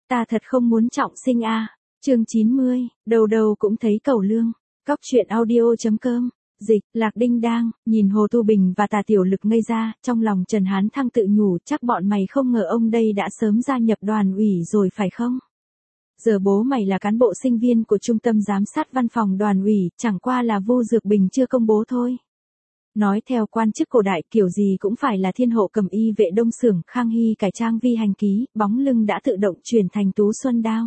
Ta thật không muốn trọng sinh a. Chương 90, đầu đầu cũng thấy cầu lương. Cóc truyện audio.com. Dịch, Lạc Đinh Đang, nhìn Hồ Tu Bình và Tà Tiểu Lực ngây ra, trong lòng Trần Hán Thăng tự nhủ, chắc bọn mày không ngờ ông đây đã sớm gia nhập đoàn ủy rồi phải không? Giờ bố mày là cán bộ sinh viên của trung tâm giám sát văn phòng đoàn ủy, chẳng qua là Vu Dược Bình chưa công bố thôi. Nói theo quan chức cổ đại kiểu gì cũng phải là thiên hộ cầm y vệ Đông Xưởng, Khang Hy cải trang vi hành ký, bóng lưng đã tự động chuyển thành Tú Xuân Đao.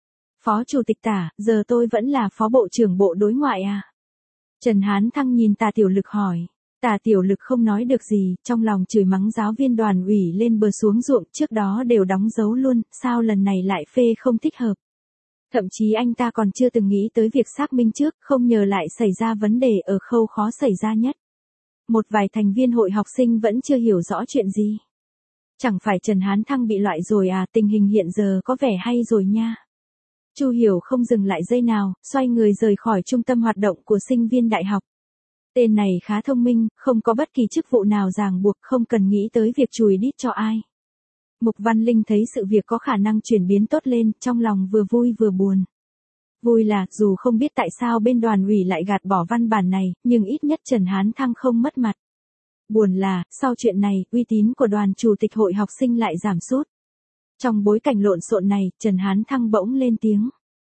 Phó chủ tịch Tả, giờ tôi vẫn là phó bộ trưởng bộ đối ngoại à? Trần Hán Thăng nhìn Tà Tiểu Lực hỏi. Tà Tiểu Lực không nói được gì, trong lòng chửi mắng giáo viên đoàn ủy lên bờ xuống ruộng, trước đó đều đóng dấu luôn, sao lần này lại phê không thích hợp. Thậm chí anh ta còn chưa từng nghĩ tới việc xác minh trước, không ngờ lại xảy ra vấn đề ở khâu khó xảy ra nhất. Một vài thành viên hội học sinh vẫn chưa hiểu rõ chuyện gì. Chẳng phải Trần Hán Thăng bị loại rồi à, tình hình hiện giờ có vẻ hay rồi nha. Chu Hiểu không dừng lại giây nào, xoay người rời khỏi trung tâm hoạt động của sinh viên đại học. Tên này khá thông minh, không có bất kỳ chức vụ nào ràng buộc, không cần nghĩ tới việc chùi đít cho ai. Mục Văn Linh thấy sự việc có khả năng chuyển biến tốt lên, trong lòng vừa vui vừa buồn. Vui là, dù không biết tại sao bên đoàn ủy lại gạt bỏ văn bản này, nhưng ít nhất Trần Hán Thăng không mất mặt. Buồn là, sau chuyện này, uy tín của đoàn chủ tịch hội học sinh lại giảm sút. Trong bối cảnh lộn xộn này, Trần Hán Thăng bỗng lên tiếng.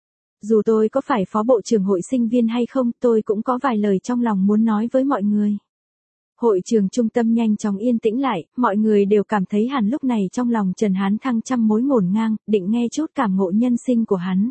Dù tôi có phải phó bộ trưởng hội sinh viên hay không, tôi cũng có vài lời trong lòng muốn nói với mọi người. Hội trường trung tâm nhanh chóng yên tĩnh lại, mọi người đều cảm thấy hẳn lúc này trong lòng Trần Hán Thăng trăm mối ngổn ngang, định nghe chút cảm ngộ nhân sinh của hắn.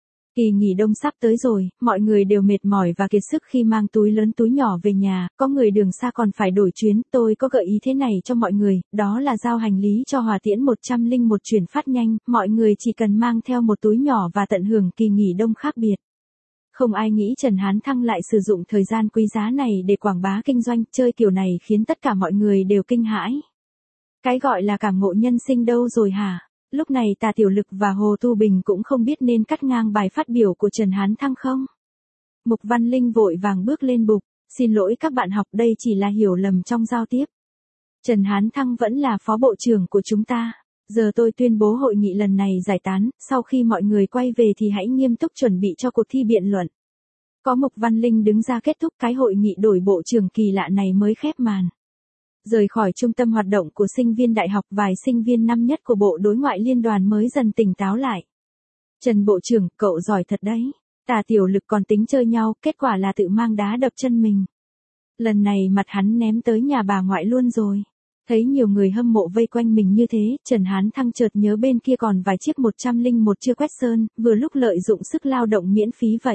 Kỳ nghỉ đông sắp tới rồi, mọi người đều mệt mỏi và kiệt sức khi mang túi lớn túi nhỏ về nhà, có người đường xa còn phải đổi chuyến, tôi có gợi ý thế này cho mọi người, đó là giao hành lý cho Hòa Tiễn 101 chuyển phát nhanh, mọi người chỉ cần mang theo một túi nhỏ và tận hưởng kỳ nghỉ đông khác biệt. Không ai nghĩ Trần Hán Thăng lại sử dụng thời gian quý giá này để quảng bá kinh doanh, chơi kiểu này khiến tất cả mọi người đều kinh hãi. Cái gọi là cảm ngộ nhân sinh đâu rồi hả? Lúc này Tà Tiểu Lực và Hồ Tu Bình cũng không biết nên cắt ngang bài phát biểu của Trần Hán Thăng không. Mục Văn Linh vội vàng bước lên bục, xin lỗi các bạn học, đây chỉ là hiểu lầm trong giao tiếp. Trần Hán Thăng vẫn là phó bộ trưởng của chúng ta. Giờ tôi tuyên bố hội nghị lần này giải tán, sau khi mọi người quay về thì hãy nghiêm túc chuẩn bị cho cuộc thi biện luận. Có Mục Văn Linh đứng ra kết thúc cái hội nghị đổi bộ trưởng kỳ lạ này mới khép màn. Rời khỏi trung tâm hoạt động của sinh viên đại học, vài sinh viên năm nhất của Bộ Đối ngoại Liên đoàn mới dần tỉnh táo lại. Trần Bộ trưởng, cậu giỏi thật đấy. Tà Tiểu Lực còn tính chơi nhau, kết quả là tự mang đá đập chân mình. Lần này mặt hắn ném tới nhà bà ngoại luôn rồi. Thấy nhiều người hâm mộ vây quanh mình như thế, Trần Hán Thăng chợt nhớ bên kia còn vài chiếc 101 chưa quét sơn, vừa lúc lợi dụng sức lao động miễn phí vậy.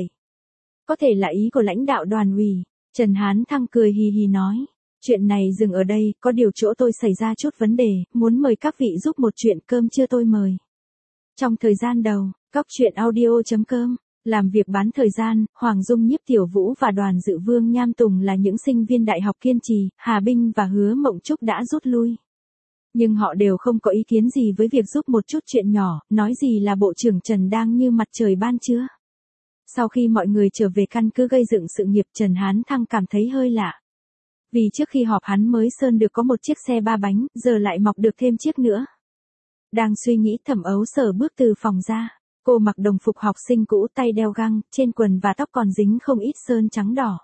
Có thể là ý của lãnh đạo đoàn ủy. Trần Hán Thăng cười hì hì nói. Chuyện này dừng ở đây, có điều chỗ tôi xảy ra chút vấn đề, muốn mời các vị giúp một chuyện, cơm trưa tôi mời. Trong thời gian đầu, Cóc truyện audio.com, làm việc bán thời gian, Hoàng Dung, Nhiếp Tiểu Vũ và đoàn dự Vương Nham Tùng là những sinh viên đại học kiên trì, Hà Binh và Hứa Mộng Trúc đã rút lui. Nhưng họ đều không có ý kiến gì với việc giúp một chút chuyện nhỏ, nói gì là bộ trưởng Trần đang như mặt trời ban trưa. Sau khi mọi người trở về căn cứ gây dựng sự nghiệp, Trần Hán Thăng cảm thấy hơi lạ. Vì trước khi họp hắn mới sơn được có một chiếc xe 3 bánh, giờ lại mọc được thêm chiếc nữa. Đang suy nghĩ, Thẩm Ấu Sở bước từ phòng ra. Cô mặc đồng phục học sinh cũ, tay đeo găng, trên quần và tóc còn dính không ít sơn trắng đỏ.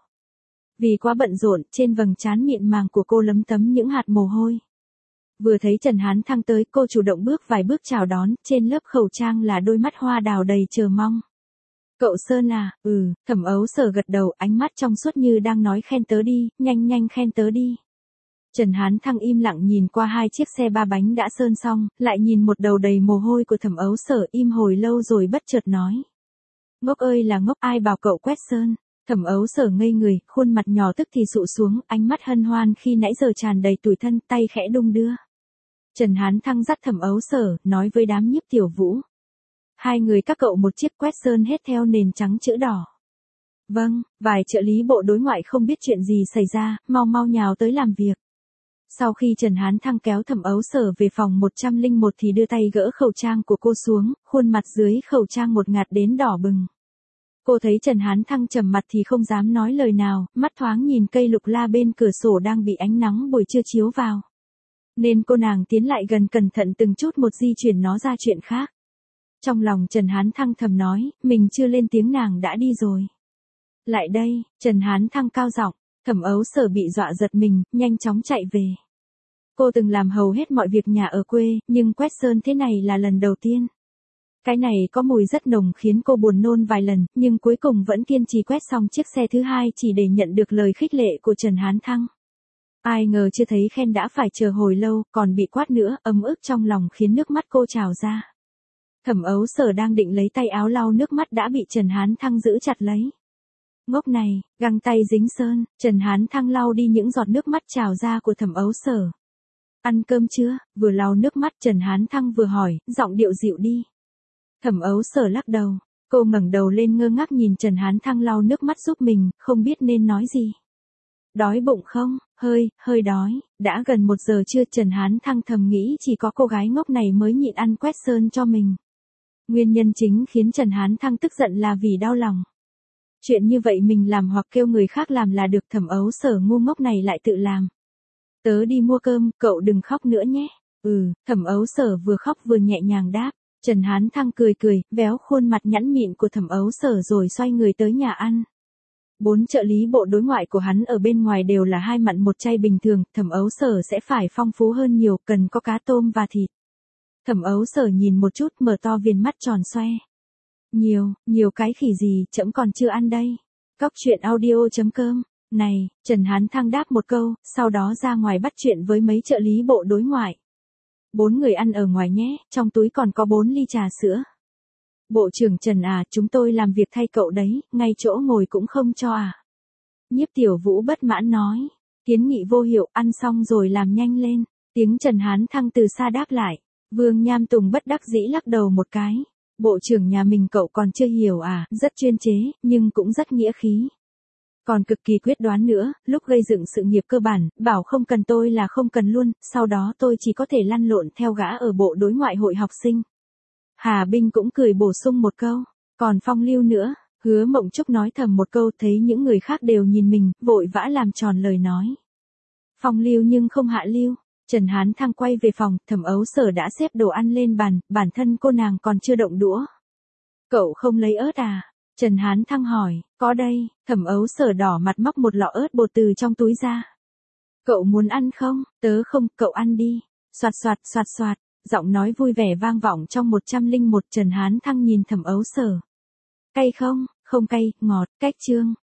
Vì quá bận rộn, trên vầng trán mịn màng của cô lấm tấm những hạt mồ hôi. Vừa thấy Trần Hán Thăng tới, cô chủ động bước vài bước chào đón, trên lớp khẩu trang là đôi mắt hoa đào đầy chờ mong. Cậu Sơn à, Thẩm Ấu Sở gật đầu, ánh mắt trong suốt như đang nói khen tớ đi, nhanh nhanh khen tớ đi. Trần Hán Thăng im lặng nhìn qua hai chiếc xe 3 bánh đã sơn xong, lại nhìn một đầu đầy mồ hôi của Thẩm Ấu Sở, im hồi lâu rồi bất chợt nói. Ngốc ơi là ngốc, ai bảo cậu quét sơn. Thẩm Ấu Sở ngây người, khuôn mặt nhỏ tức thì sụ xuống, ánh mắt hân hoan khi nãy giờ tràn đầy tủi thân, tay khẽ đung đưa. Trần Hán Thăng dắt Thẩm Ấu Sở, nói với đám Nhiếp Tiểu Vũ. Hai người các cậu một chiếc, quét sơn hết theo nền trắng chữ đỏ. Vâng, vài trợ lý bộ đối ngoại không biết chuyện gì xảy ra, mau mau nhào tới làm việc. Sau khi Trần Hán Thăng kéo Thẩm Ấu Sở về phòng 101 thì đưa tay gỡ khẩu trang của cô xuống, khuôn mặt dưới khẩu trang một ngạt đến đỏ bừng. Cô thấy Trần Hán Thăng trầm mặt thì không dám nói lời nào, mắt thoáng nhìn cây lục la bên cửa sổ đang bị ánh nắng buổi trưa chiếu vào. Nên cô nàng tiến lại gần cẩn thận từng chút một di chuyển nó ra chuyện khác. Trong lòng Trần Hán Thăng thầm nói, mình chưa lên tiếng nàng đã đi rồi. Lại đây, Trần Hán Thăng cao giọng, Thẩm Ấu Sở bị dọa giật mình, nhanh chóng chạy về. Cô từng làm hầu hết mọi việc nhà ở quê, nhưng quét sơn thế này là lần đầu tiên. Cái này có mùi rất nồng khiến cô buồn nôn vài lần, nhưng cuối cùng vẫn kiên trì quét xong chiếc xe thứ hai chỉ để nhận được lời khích lệ của Trần Hán Thăng. Ai ngờ chưa thấy khen đã phải chờ hồi lâu, còn bị quát nữa, ấm ức trong lòng khiến nước mắt cô trào ra. Thẩm Ấu Sở đang định lấy tay áo lau nước mắt đã bị Trần Hán Thăng giữ chặt lấy. Ngốc này, găng tay dính sơn, Trần Hán Thăng lau đi những giọt nước mắt trào ra của Thẩm Ấu Sở. Ăn cơm chưa? Vừa lau nước mắt Trần Hán Thăng vừa hỏi, giọng điệu dịu đi. Thẩm Ấu Sở lắc đầu, cô ngẩng đầu lên ngơ ngác nhìn Trần Hán Thăng lau nước mắt giúp mình, không biết nên nói gì. Đói bụng không? Hơi đói, đã gần 1 giờ trưa. Trần Hán Thăng thầm nghĩ chỉ có cô gái ngốc này mới nhịn ăn quét sơn cho mình. Nguyên nhân chính khiến Trần Hán Thăng tức giận là vì đau lòng. Chuyện như vậy mình làm hoặc kêu người khác làm là được, Thẩm Ấu Sở ngu ngốc này lại tự làm. Tớ đi mua cơm, cậu đừng khóc nữa nhé. Thẩm Ấu Sở vừa khóc vừa nhẹ nhàng đáp. Trần Hán Thăng cười, véo khuôn mặt nhẵn mịn của Thẩm Ấu Sở rồi xoay người tới nhà ăn. 4 trợ lý bộ đối ngoại của hắn ở bên ngoài đều là 2 mặn 1 chay bình thường, Thẩm Ấu Sở sẽ phải phong phú hơn nhiều, cần có cá tôm và thịt. Thẩm Ấu Sở nhìn một chút, mở to viền mắt tròn xoe. Nhiều cái khỉ gì, trẫm còn chưa ăn đây. Cóc truyện audio.com. Này, Trần Hán Thăng đáp một câu, sau đó ra ngoài bắt chuyện với mấy trợ lý bộ đối ngoại. 4 người ăn ở ngoài nhé, trong túi còn có 4 ly trà sữa. Bộ trưởng Trần à, chúng tôi làm việc thay cậu đấy, ngay chỗ ngồi cũng không cho à. Nhiếp Tiểu Vũ bất mãn nói. Kiến nghị vô hiệu, ăn xong rồi làm nhanh lên. Tiếng Trần Hán Thăng từ xa đáp lại. Vương Nham Tùng bất đắc dĩ lắc đầu một cái. Bộ trưởng nhà mình cậu còn chưa hiểu à, rất chuyên chế, nhưng cũng rất nghĩa khí. Còn cực kỳ quyết đoán nữa, lúc gây dựng sự nghiệp cơ bản, bảo không cần tôi là không cần luôn, sau đó tôi chỉ có thể lăn lộn theo gã ở bộ đối ngoại hội học sinh. Hà Binh cũng cười bổ sung một câu, còn Phong Lưu nữa. Hứa Mộng Trúc nói thầm một câu, thấy những người khác đều nhìn mình, vội vã làm tròn lời nói. Phong Lưu nhưng không hạ lưu. Trần Hán Thăng quay về phòng, Thẩm Ấu Sở đã xếp đồ ăn lên bàn, bản thân cô nàng còn chưa động đũa. Cậu không lấy ớt à? Trần Hán Thăng hỏi, có đây. Thẩm Ấu Sở đỏ mặt móc một lọ ớt bột từ trong túi ra. Cậu muốn ăn không? Tớ không, cậu ăn đi. Soạt soạt, giọng nói vui vẻ vang vọng trong 101. Trần Hán Thăng nhìn Thẩm Ấu Sở. Cay không? Không cay, ngọt, cách chương.